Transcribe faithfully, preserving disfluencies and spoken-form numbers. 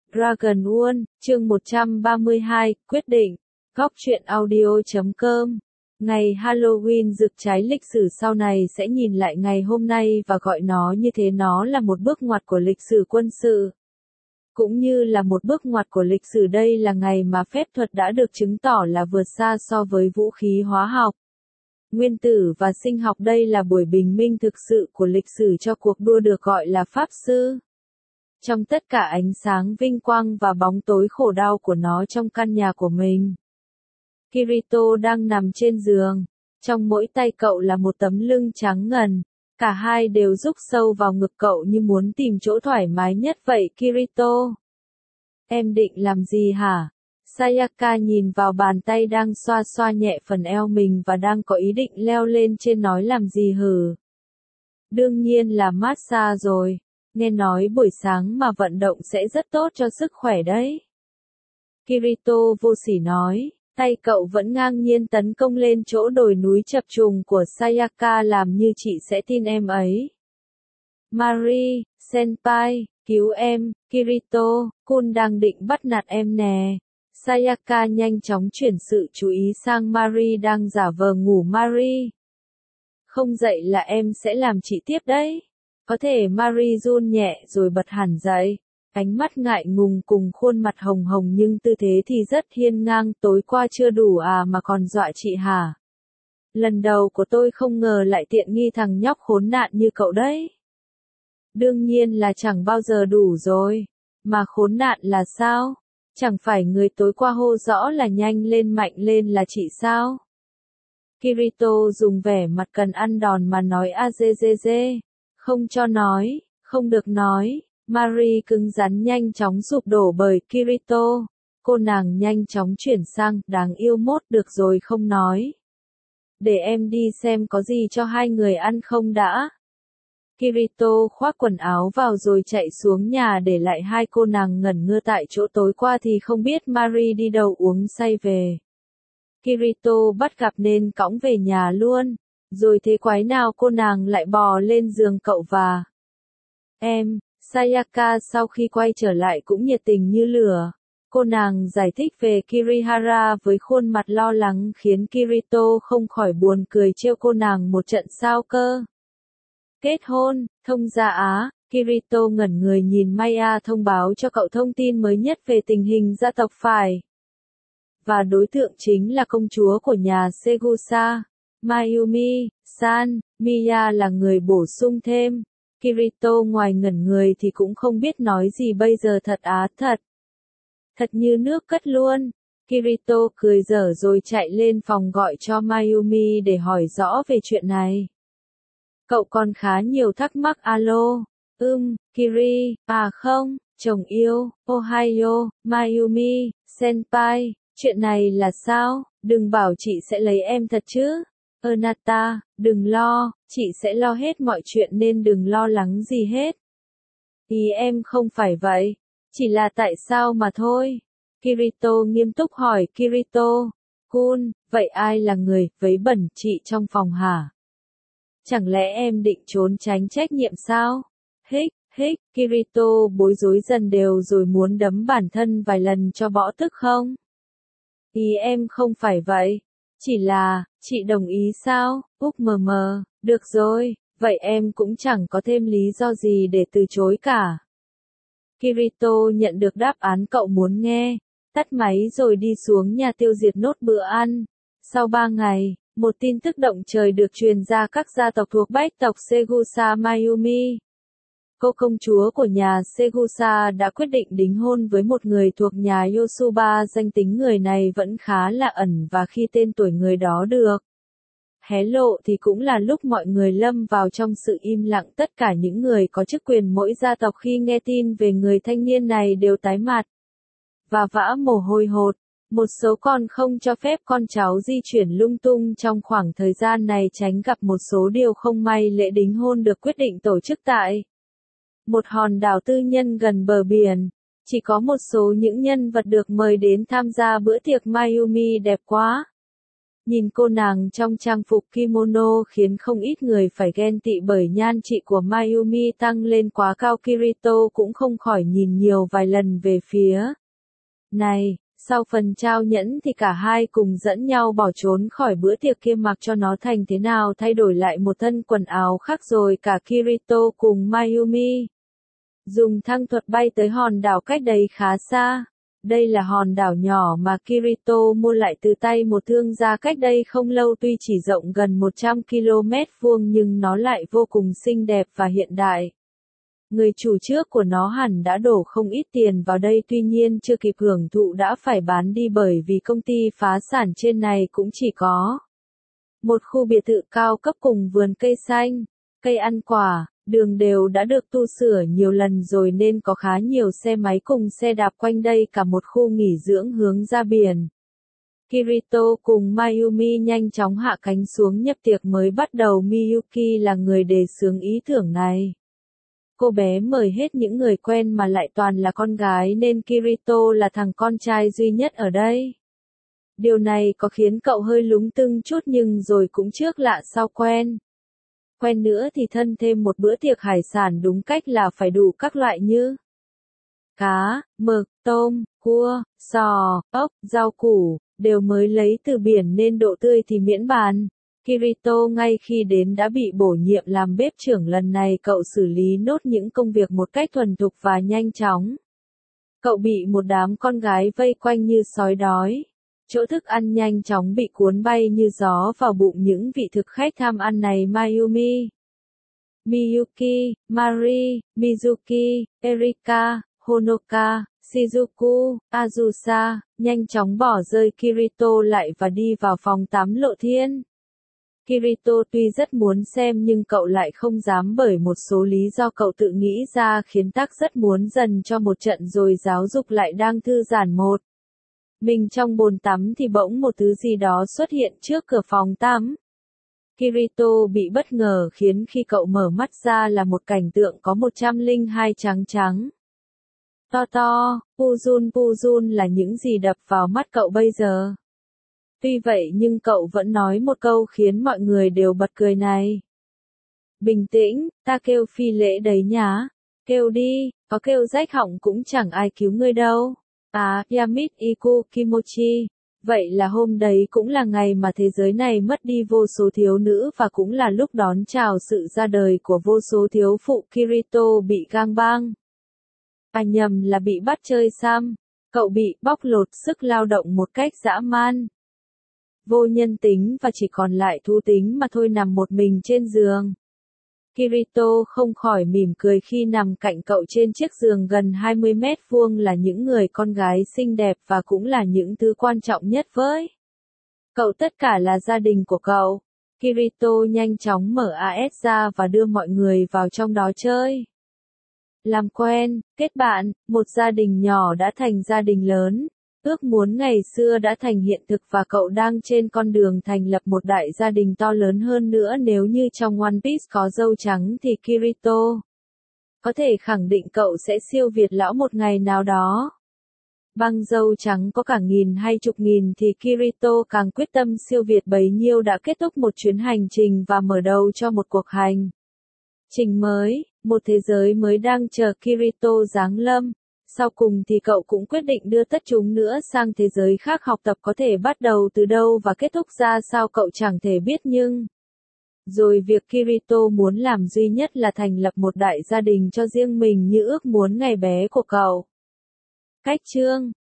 Dragon World, chương một trăm ba mươi hai, quyết định. Góc truyện audio chấm com. Ngày Halloween rực cháy lịch sử sau này sẽ nhìn lại ngày hôm nay và gọi nó như thế, nó là một bước ngoặt của lịch sử quân sự. Cũng như là một bước ngoặt của lịch sử, đây là ngày mà phép thuật đã được chứng tỏ là vượt xa so với vũ khí hóa học, nguyên tử và sinh học. Đây là buổi bình minh thực sự của lịch sử cho cuộc đua được gọi là Pháp Sư. Trong tất cả ánh sáng vinh quang và bóng tối khổ đau của nó trong căn nhà của mình, Kirito đang nằm trên giường. Trong mỗi tay cậu là một tấm lưng trắng ngần. Cả hai đều rúc sâu vào ngực cậu như muốn tìm chỗ thoải mái nhất vậy. Kirito, em định làm gì hả? Sayaka nhìn vào bàn tay đang xoa xoa nhẹ phần eo mình và đang có ý định leo lên trên. Nói làm gì hử? Đương nhiên là massage rồi. Nghe nói buổi sáng mà vận động sẽ rất tốt cho sức khỏe đấy. Kirito vô sỉ nói, tay cậu vẫn ngang nhiên tấn công lên chỗ đồi núi chập trùng của Sayaka, làm như chị sẽ tin em ấy. Mari, senpai, cứu em, Kirito, Kun đang định bắt nạt em nè. Sayaka nhanh chóng chuyển sự chú ý sang Mari đang giả vờ ngủ. Mari, không dậy là em sẽ làm chị tiếp đấy. Có thể. Mari run nhẹ rồi bật hẳn dậy. Ánh mắt ngại ngùng cùng khuôn mặt hồng hồng nhưng tư thế thì rất hiên ngang. Tối qua chưa đủ à mà còn dọa chị hả? Lần đầu của tôi không ngờ lại tiện nghi thằng nhóc khốn nạn như cậu đấy. Đương nhiên là chẳng bao giờ đủ rồi. Mà khốn nạn là sao? Chẳng phải người tối qua hô rõ là nhanh lên mạnh lên là chị sao? Kirito dùng vẻ mặt cần ăn đòn mà nói a dê dê dê. Không cho nói, không được nói. Mari cứng rắn nhanh chóng sụp đổ bởi Kirito. Cô nàng nhanh chóng chuyển sang, đáng yêu mốt, được rồi không nói. Để em đi xem có gì cho hai người ăn không đã. Kirito khoác quần áo vào rồi chạy xuống nhà để lại hai cô nàng ngẩn ngơ tại chỗ. Tối qua thì không biết Mari đi đâu uống say về. Kirito bắt gặp nên cõng về nhà luôn. Rồi thế quái nào cô nàng lại bò lên giường cậu và em. Sayaka sau khi quay trở lại cũng nhiệt tình như lửa. Cô nàng giải thích về Kirihara với khuôn mặt lo lắng khiến Kirito không khỏi buồn cười, trêu cô nàng một trận. Sao cơ? Kết hôn, thông gia á? Kirito ngẩn người nhìn Maya thông báo cho cậu thông tin mới nhất về tình hình gia tộc phải. Và đối tượng chính là công chúa của nhà Segusa, Mayumi-san. Miya là người bổ sung thêm. Kirito ngoài ngẩn người thì cũng không biết nói gì bây giờ. Thật á? Thật. Thật như nước cất luôn. Kirito cười dở rồi chạy lên phòng gọi cho Mayumi để hỏi rõ về chuyện này. Cậu còn khá nhiều thắc mắc. Alo, ưm, Kiri, à không, chồng yêu, Ohio, Mayumi, senpai, chuyện này là sao? Đừng bảo chị sẽ lấy em thật chứ. Anata, đừng lo, chị sẽ lo hết mọi chuyện nên đừng lo lắng gì hết. Ý em không phải vậy, chỉ là tại sao mà thôi. Kirito nghiêm túc hỏi. Kirito, Kun, vậy ai là người vấy bẩn chị trong phòng hả? Chẳng lẽ em định trốn tránh trách nhiệm sao? Hích, hích, Kirito bối rối dần đều rồi muốn đấm bản thân vài lần cho bỏ tức không? Ý em không phải vậy. Chỉ là, chị đồng ý sao? Úc mờ mờ, được rồi, vậy em cũng chẳng có thêm lý do gì để từ chối cả. Kirito nhận được đáp án cậu muốn nghe, tắt máy rồi đi xuống nhà tiêu diệt nốt bữa ăn. Sau ba ngày, một tin tức động trời được truyền ra. Các gia tộc thuộc bách tộc Segusa Mayumi, cô công chúa của nhà Segusa, đã quyết định đính hôn với một người thuộc nhà Yosuba. Danh tính người này vẫn khá là ẩn và khi tên tuổi người đó được hé lộ thì cũng là lúc mọi người lâm vào trong sự im lặng. Tất cả những người có chức quyền mỗi gia tộc khi nghe tin về người thanh niên này đều tái mặt và vã mồ hôi hột. Một số còn không cho phép con cháu di chuyển lung tung trong khoảng thời gian này, tránh gặp một số điều không may. Lễ đính hôn được quyết định tổ chức tại một hòn đảo tư nhân gần bờ biển. Chỉ có một số những nhân vật được mời đến tham gia bữa tiệc. Mayumi đẹp quá. Nhìn cô nàng trong trang phục kimono khiến không ít người phải ghen tị bởi nhan trị của Mayumi tăng lên quá cao. Kirito cũng không khỏi nhìn nhiều vài lần về phía này. Sau phần trao nhẫn thì cả hai cùng dẫn nhau bỏ trốn khỏi bữa tiệc kia, mặc cho nó thành thế nào thay đổi lại một thân quần áo khác rồi cả Kirito cùng Mayumi dùng thăng thuật bay tới hòn đảo cách đấy khá xa. Đây là hòn đảo nhỏ mà Kirito mua lại từ tay một thương gia cách đây không lâu, tuy chỉ rộng gần một trăm ki lô mét vuông nhưng nó lại vô cùng xinh đẹp và hiện đại. Người chủ trước của nó hẳn đã đổ không ít tiền vào đây, tuy nhiên chưa kịp hưởng thụ đã phải bán đi bởi vì công ty phá sản. Trên này cũng chỉ có một khu biệt thự cao cấp cùng vườn cây xanh, cây ăn quả, đường đều đã được tu sửa nhiều lần rồi nên có khá nhiều xe máy cùng xe đạp quanh đây, cả một khu nghỉ dưỡng hướng ra biển. Kirito cùng Mayumi nhanh chóng hạ cánh xuống nhập tiệc mới bắt đầu. Miyuki là người đề xướng ý tưởng này. Cô bé mời hết những người quen mà lại toàn là con gái nên Kirito là thằng con trai duy nhất ở đây. Điều này có khiến cậu hơi lúng túng chút nhưng rồi cũng trước lạ sau quen. Quen nữa thì thân thêm một bữa tiệc hải sản đúng cách là phải đủ các loại như cá, mực, tôm, cua, sò, ốc, rau củ, đều mới lấy từ biển nên độ tươi thì miễn bàn. Kirito ngay khi đến đã bị bổ nhiệm làm bếp trưởng, lần này cậu xử lý nốt những công việc một cách thuần thục và nhanh chóng. Cậu bị một đám con gái vây quanh như sói đói. Chỗ thức ăn nhanh chóng bị cuốn bay như gió vào bụng những vị thực khách tham ăn này. Mayumi, Miyuki, Mari, Mizuki, Erika, Honoka, Shizuku, Azusa, nhanh chóng bỏ rơi Kirito lại và đi vào phòng tắm lộ thiên. Kirito tuy rất muốn xem nhưng cậu lại không dám bởi một số lý do cậu tự nghĩ ra khiến tác rất muốn dần cho một trận rồi giáo dục lại đang thư giãn một mình trong bồn tắm thì bỗng một thứ gì đó xuất hiện trước cửa phòng tắm. Kirito bị bất ngờ khiến khi cậu mở mắt ra là một cảnh tượng có một trăm lẻ hai trắng trắng. To to, Pujun Pujun là những gì đập vào mắt cậu bây giờ. Tuy vậy nhưng cậu vẫn nói một câu khiến mọi người đều bật cười này. Bình tĩnh, ta kêu phi lễ đấy nhá. Kêu đi, có kêu rách họng cũng chẳng ai cứu ngươi đâu. À, Yamit Iku Kimochi. Vậy là hôm đấy cũng là ngày mà thế giới này mất đi vô số thiếu nữ và cũng là lúc đón chào sự ra đời của vô số thiếu phụ. Kirito bị gang bang. À nhầm là bị bắt chơi xăm. Cậu bị bóc lột sức lao động một cách dã man. Vô nhân tính và chỉ còn lại thú tính mà thôi, nằm một mình trên giường. Kirito không khỏi mỉm cười khi nằm cạnh cậu trên chiếc giường gần hai mươi mét vuông là những người con gái xinh đẹp và cũng là những thứ quan trọng nhất với cậu, tất cả là gia đình của cậu. Kirito nhanh chóng mở a ét ra và đưa mọi người vào trong đó chơi. Làm quen, kết bạn, một gia đình nhỏ đã thành gia đình lớn. Ước muốn ngày xưa đã thành hiện thực và cậu đang trên con đường thành lập một đại gia đình to lớn hơn nữa. Nếu như trong One Piece có dâu trắng thì Kirito có thể khẳng định cậu sẽ siêu việt lão một ngày nào đó. Băng dâu trắng có cả nghìn hay chục nghìn thì Kirito càng quyết tâm siêu việt bấy nhiêu. Đã kết thúc một chuyến hành trình và mở đầu cho một cuộc hành trình mới, một thế giới mới đang chờ Kirito giáng lâm. Sau cùng thì cậu cũng quyết định đưa tất chúng nữa sang thế giới khác học tập, có thể bắt đầu từ đâu và kết thúc ra sao cậu chẳng thể biết, nhưng rồi việc Kirito muốn làm duy nhất là thành lập một đại gia đình cho riêng mình như ước muốn ngày bé của cậu. Cách chương